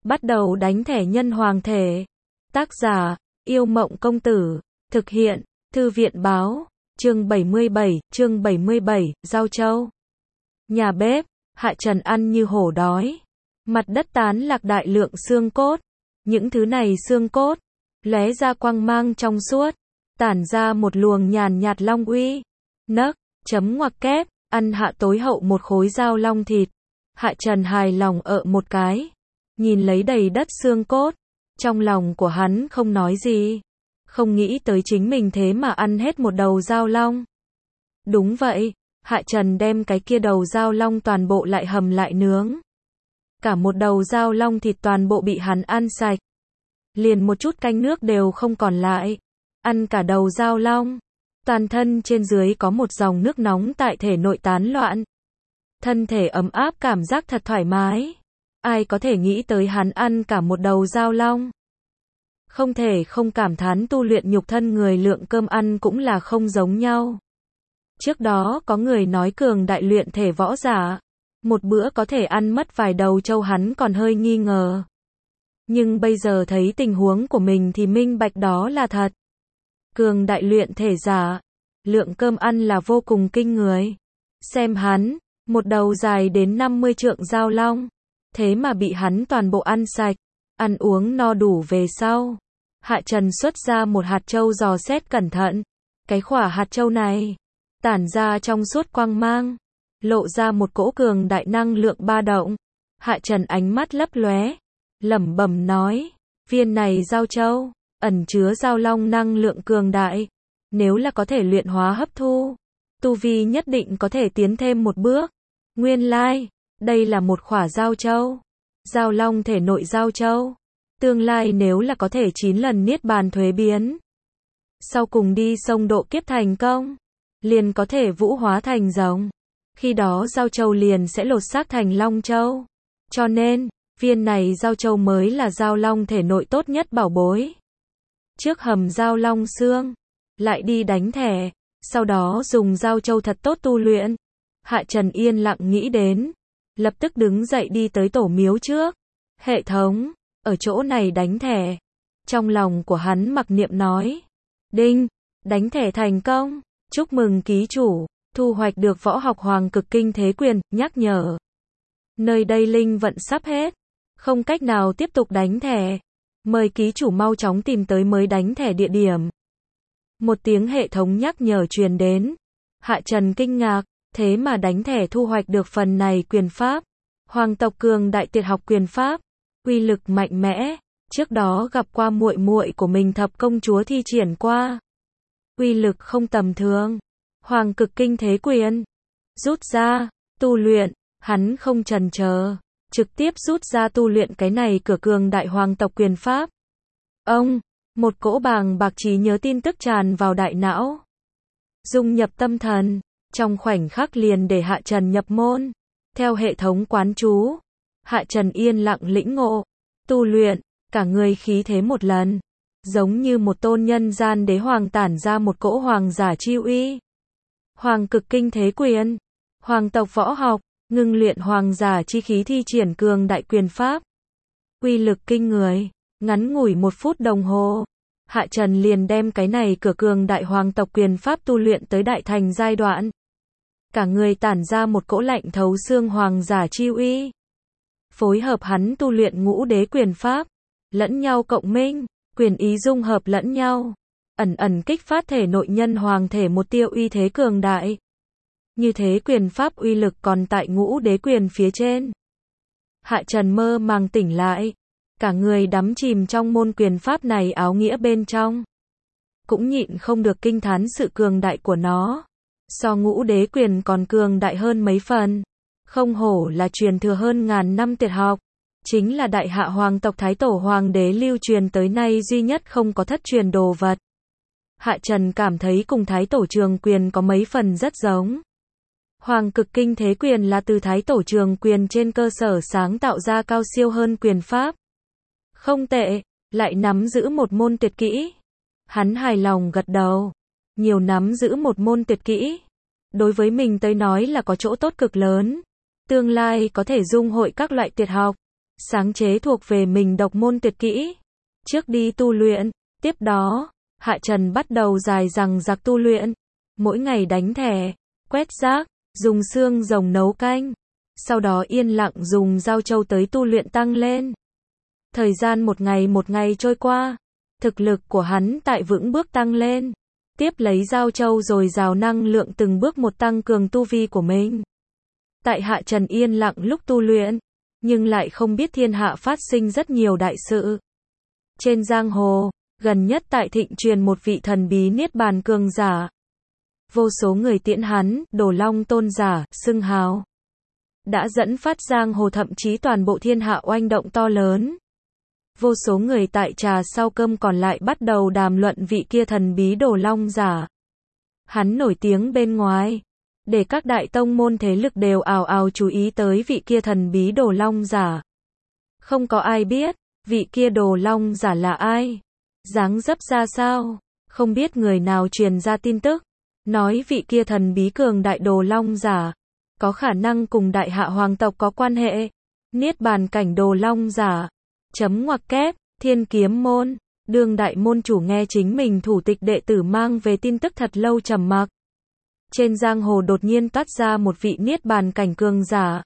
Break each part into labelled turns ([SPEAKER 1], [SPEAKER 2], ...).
[SPEAKER 1] Bắt đầu đánh thẻ nhân hoàng thể. Tác giả, Yêu Mộng Công Tử. Thực hiện, Thư viện Báo. Chương 77, Giao Châu. Nhà bếp, Hạ Trần ăn như hổ đói. Mặt đất tán lạc đại lượng xương cốt. Những thứ này xương cốt, lóe ra quang mang trong suốt, tản ra một luồng nhàn nhạt long uy. Nấc, chấm ngoặc kép, ăn hạ tối hậu một khối dao long thịt. Hạ Trần hài lòng một cái. Nhìn lấy đầy đất xương cốt. Trong lòng của hắn không nói gì. Không nghĩ tới chính mình thế mà ăn hết một đầu dao long. Đúng vậy, Hạ Trần đem cái kia đầu dao long toàn bộ lại hầm lại nướng. Cả một đầu dao long thịt toàn bộ bị hắn ăn sạch. Liền một chút canh nước đều không còn lại. Ăn cả đầu dao long. Toàn thân trên dưới có một dòng nước nóng tại thể nội tán loạn. Thân thể ấm áp, cảm giác thật thoải mái. Ai có thể nghĩ tới hắn ăn cả một đầu dao long. Không thể không cảm thán tu luyện nhục thân người lượng cơm ăn cũng là không giống nhau. Trước đó có người nói cường đại luyện thể võ giả, một bữa có thể ăn mất vài đầu trâu, hắn còn hơi nghi ngờ. Nhưng bây giờ thấy tình huống của mình thì minh bạch đó là thật. Cường đại luyện thể giả, lượng cơm ăn là vô cùng kinh người. Xem hắn, một đầu dài đến 50 trượng dao long, thế mà bị hắn toàn bộ ăn sạch. Ăn uống no đủ về sau, Hạ Trần xuất ra một hạt châu dò xét cẩn thận. Cái khỏa hạt châu này tản ra trong suốt quang mang, lộ ra một cỗ cường đại năng lượng ba động. Hạ Trần ánh mắt lấp lóe, lẩm bẩm nói, viên này giao châu ẩn chứa giao long năng lượng cường đại, nếu là có thể luyện hóa hấp thu, tu vi nhất định có thể tiến thêm một bước. Nguyên lai, đây là một khỏa giao châu. Giao long thể nội giao châu, tương lai nếu là có thể 9 lần niết bàn thuế biến, sau cùng đi sông độ kiếp thành công, liền có thể vũ hóa thành rồng. Khi đó giao châu liền sẽ lột xác thành long châu. Cho nên, viên này giao châu mới là giao long thể nội tốt nhất bảo bối. Trước hầm giao long xương, lại đi đánh thẻ, sau đó dùng giao châu thật tốt tu luyện. Hạ Trần yên lặng nghĩ đến, lập tức đứng dậy đi tới tổ miếu trước. Hệ thống, ở chỗ này đánh thẻ. Trong lòng của hắn mặc niệm nói, đinh, đánh thẻ thành công, chúc mừng ký chủ, thu hoạch được võ học Hoàng Cực Kinh Thế Quyền, nhắc nhở. Nơi đây linh vận sắp hết, không cách nào tiếp tục đánh thẻ. Mời ký chủ mau chóng tìm tới mới đánh thẻ địa điểm. Một tiếng hệ thống nhắc nhở truyền đến. Hạ Trần kinh ngạc, thế mà đánh thẻ thu hoạch được phần này quyền pháp. Hoàng tộc cường đại tuyệt học quyền pháp, uy lực mạnh mẽ, trước đó gặp qua muội muội của mình Thập công chúa thi triển qua. Uy lực không tầm thường. Hoàng Cực Kinh Thế Quyền. Rút ra, tu luyện, hắn không chần chờ, trực tiếp rút ra tu luyện cái này cửa cường đại hoàng tộc quyền pháp. Ông, một cỗ bàng bạc trí nhớ tin tức tràn vào đại não, dung nhập tâm thần, trong khoảnh khắc liền để Hạ Trần nhập môn. Theo hệ thống quán chú, Hạ Trần yên lặng lĩnh ngộ, tu luyện, cả người khí thế một lần, giống như một tôn nhân gian đế hoàng tản ra một cỗ hoàng giả chi uy. Hoàng Cực Kinh Thế Quyền, hoàng tộc võ học, ngưng luyện hoàng giả chi khí thi triển cường đại quyền pháp. Uy lực kinh người, ngắn ngủi 1 phút đồng hồ, Hạ Trần liền đem cái này cửa cường đại hoàng tộc quyền pháp tu luyện tới đại thành giai đoạn. Cả người tản ra một cỗ lạnh thấu xương hoàng giả chi uy. Phối hợp hắn tu luyện ngũ đế quyền pháp, lẫn nhau cộng minh, quyền ý dung hợp lẫn nhau, ẩn ẩn kích phát thể nội nhân hoàng thể một tia uy thế cường đại. Như thế quyền pháp uy lực còn tại ngũ đế quyền phía trên. Hạ Trần mơ màng tỉnh lại, cả người đắm chìm trong môn quyền pháp này áo nghĩa bên trong. Cũng nhịn không được kinh thán sự cường đại của nó. So ngũ đế quyền còn cường đại hơn mấy phần. Không hổ là truyền thừa hơn ngàn năm tuyệt học. Chính là đại hạ hoàng tộc thái tổ hoàng đế lưu truyền tới nay duy nhất không có thất truyền đồ vật. Hạ Trần cảm thấy cùng thái tổ Trường Quyền có mấy phần rất giống. Hoàng Cực Kinh Thế Quyền là từ thái tổ Trường Quyền trên cơ sở sáng tạo ra cao siêu hơn quyền pháp. Không tệ, lại nắm giữ một môn tuyệt kỹ. Hắn hài lòng gật đầu. Nhiều nắm giữ một môn tuyệt kỹ, đối với mình tới nói là có chỗ tốt cực lớn. Tương lai có thể dung hội các loại tuyệt học, sáng chế thuộc về mình độc môn tuyệt kỹ. Trước đi tu luyện, tiếp đó, Hạ Trần bắt đầu dài dằng dặc tu luyện. Mỗi ngày đánh thẻ, quét rác, dùng xương rồng nấu canh. Sau đó yên lặng dùng giao châu tới tu luyện tăng lên. Thời gian một ngày trôi qua. Thực lực của hắn tại vững bước tăng lên. Tiếp lấy giao châu rồi rào năng lượng từng bước một tăng cường tu vi của mình. Tại Hạ Trần yên lặng lúc tu luyện, nhưng lại không biết thiên hạ phát sinh rất nhiều đại sự. Trên giang hồ, gần nhất tại thịnh truyền một vị thần bí niết bàn cường giả. Vô số người tiễn hắn, Đồ Long tôn giả, xưng hào. Đã dẫn phát giang hồ thậm chí toàn bộ thiên hạ oanh động to lớn. Vô số người tại trà sau cơm còn lại bắt đầu đàm luận vị kia thần bí Đồ Long giả. Hắn nổi tiếng bên ngoài, để các đại tông môn thế lực đều ào ào chú ý tới vị kia thần bí Đồ Long giả. Không có ai biết, vị kia Đồ Long giả là ai, dáng dấp ra sao, không biết người nào truyền ra tin tức, nói vị kia thần bí cường đại Đồ Long giả, có khả năng cùng đại hạ hoàng tộc có quan hệ. Niết bàn cảnh Đồ Long giả. Chấm ngoặc kép, Thiên Kiếm môn, đương đại môn chủ nghe chính mình thủ tịch đệ tử mang về tin tức thật lâu trầm mặc. Trên giang hồ đột nhiên toát ra một vị niết bàn cảnh cường giả.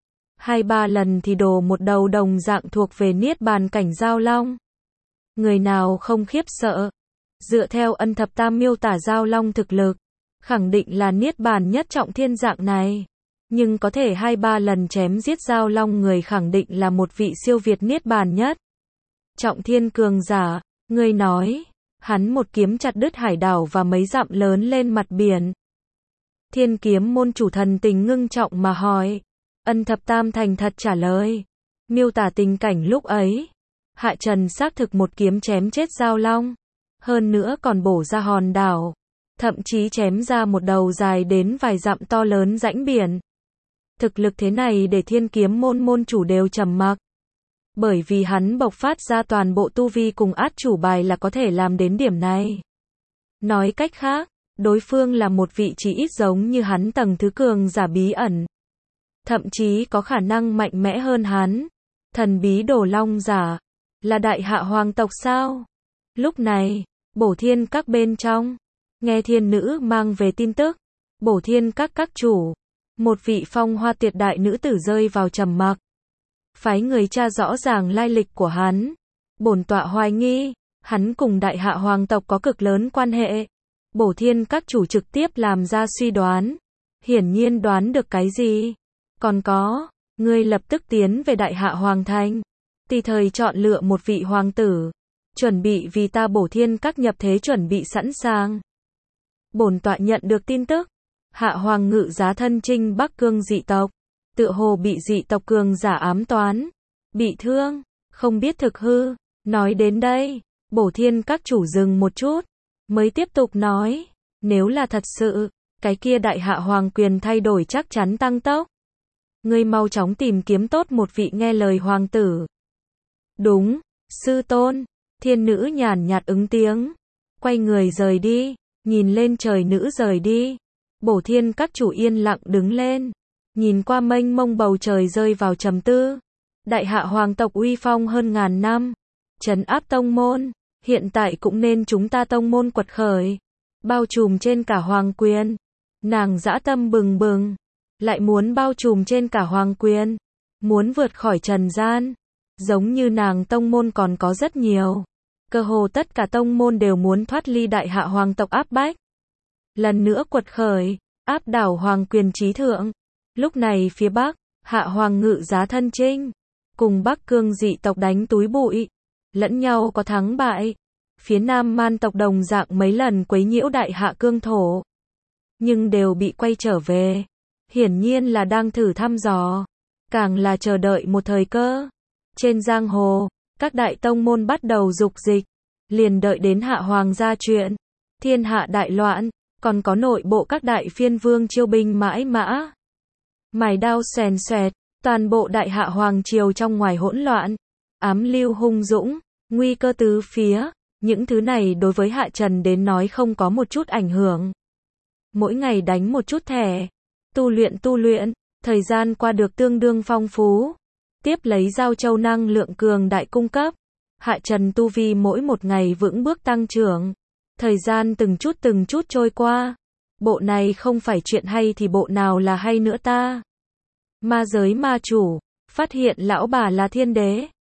[SPEAKER 1] 2-3 lần thì đổ một đầu đồng dạng thuộc về niết bàn cảnh Giao Long. Người nào không khiếp sợ? Dựa theo Ân Thập Tam miêu tả Giao Long thực lực, khẳng định là niết bàn nhất trọng thiên dạng này. Nhưng có thể 2-3 lần chém giết Giao Long người khẳng định là một vị siêu việt niết bàn nhất trọng thiên cường giả. Người nói, hắn một kiếm chặt đứt hải đảo và mấy dặm lớn lên mặt biển. Thiên Kiếm môn chủ thần tình ngưng trọng mà hỏi. Ân Thập Tam thành thật trả lời. Miêu tả tình cảnh lúc ấy. Hạ Trần xác thực một kiếm chém chết Giao Long. Hơn nữa còn bổ ra hòn đảo. Thậm chí chém ra một đầu dài đến vài dặm to lớn rãnh biển. Thực lực thế này để Thiên Kiếm môn môn chủ đều trầm mặc. Bởi vì hắn bộc phát ra toàn bộ tu vi cùng át chủ bài là có thể làm đến điểm này. Nói cách khác, đối phương là một vị chỉ ít giống như hắn tầng thứ cường giả bí ẩn. Thậm chí có khả năng mạnh mẽ hơn hắn. Thần bí Đồ Long giả, là đại hạ hoàng tộc sao? Lúc này, Bổ Thiên các bên trong, nghe thiên nữ mang về tin tức. Bổ Thiên các chủ, một vị phong hoa tuyệt đại nữ tử rơi vào trầm mặc. Phái người tra rõ ràng lai lịch của hắn. Bổn tọa hoài nghi, hắn cùng đại hạ hoàng tộc có cực lớn quan hệ. Bổ Thiên các chủ trực tiếp làm ra suy đoán. Hiển nhiên đoán được cái gì? Còn có, ngươi lập tức tiến về đại hạ hoàng thành. Tùy thời chọn lựa một vị hoàng tử. Chuẩn bị vì ta Bổ Thiên các nhập thế chuẩn bị sẵn sàng. Bổn tọa nhận được tin tức. Hạ hoàng ngự giá thân chinh Bắc Cương dị tộc. Tựa hồ bị dị tộc cường giả ám toán. Bị thương, không biết thực hư. Nói đến đây, Bổ Thiên các chủ dừng một chút. Mới tiếp tục nói. Nếu là thật sự, cái kia đại hạ hoàng quyền thay đổi chắc chắn tăng tốc. Ngươi mau chóng tìm kiếm tốt một vị nghe lời hoàng tử. Đúng, sư tôn. Thiên nữ nhàn nhạt ứng tiếng. Quay người rời đi. Nhìn lên trời nữ rời đi. Bổ Thiên các chủ yên lặng đứng lên. Nhìn qua mênh mông bầu trời rơi vào trầm tư. Đại hạ hoàng tộc uy phong hơn ngàn năm. Trấn áp tông môn. Hiện tại cũng nên chúng ta tông môn quật khởi. Bao trùm trên cả hoàng quyền. Nàng dã tâm bừng bừng. Lại muốn bao trùm trên cả hoàng quyền. Muốn vượt khỏi trần gian. Giống như nàng tông môn còn có rất nhiều. Cơ hồ tất cả tông môn đều muốn thoát ly đại hạ hoàng tộc áp bách. Lần nữa quật khởi. Áp đảo hoàng quyền trí thượng. Lúc này phía Bắc, hạ hoàng ngự giá thân chinh. Cùng Bắc Cương dị tộc đánh túi bụi. Lẫn nhau có thắng bại. Phía Nam Man tộc đồng dạng mấy lần quấy nhiễu đại hạ cương thổ. Nhưng đều bị quay trở về. Hiển nhiên là đang thử thăm dò. Càng là chờ đợi một thời cơ. Trên giang hồ, các đại tông môn bắt đầu dục dịch. Liền đợi đến hạ hoàng gia chuyện. Thiên hạ đại loạn. Còn có nội bộ các đại phiên vương chiêu binh mãi mã. Mài đao xoèn xoẹt. Toàn bộ đại hạ hoàng triều trong ngoài hỗn loạn. Ám lưu hung dũng. Nguy cơ tứ phía. Những thứ này đối với Hạ Trần đến nói không có một chút ảnh hưởng. Mỗi ngày đánh một chút thẻ. Tu luyện. Thời gian qua được tương đương phong phú. Tiếp lấy giao châu năng lượng cường đại cung cấp. Hạ trần tu vi mỗi một ngày vững bước tăng trưởng. Thời gian từng chút trôi qua. Bộ này không phải chuyện hay thì bộ nào là hay nữa ta? Ma giới ma chủ, phát hiện lão bà là thiên đế.